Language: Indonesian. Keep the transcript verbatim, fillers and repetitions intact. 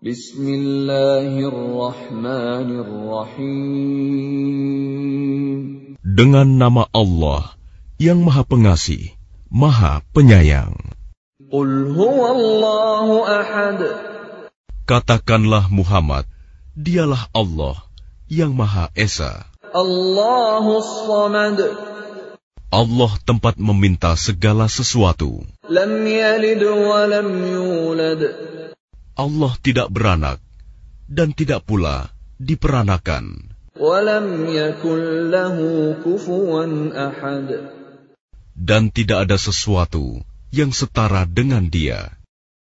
Bismillahirrahmanirrahim. Dengan nama Allah yang Maha Pengasih, Maha Penyayang. Qul huwallahu ahad. Katakanlah Muhammad, dialah Allah yang Maha Esa. Allahus Samad. Allah tempat meminta segala sesuatu. Lam yalid wa lam yulad. Allah tidak beranak dan tidak pula diperanakan. Wa lam yakul lahu kufuwan ahad. Dan tidak ada sesuatu yang setara dengan Dia.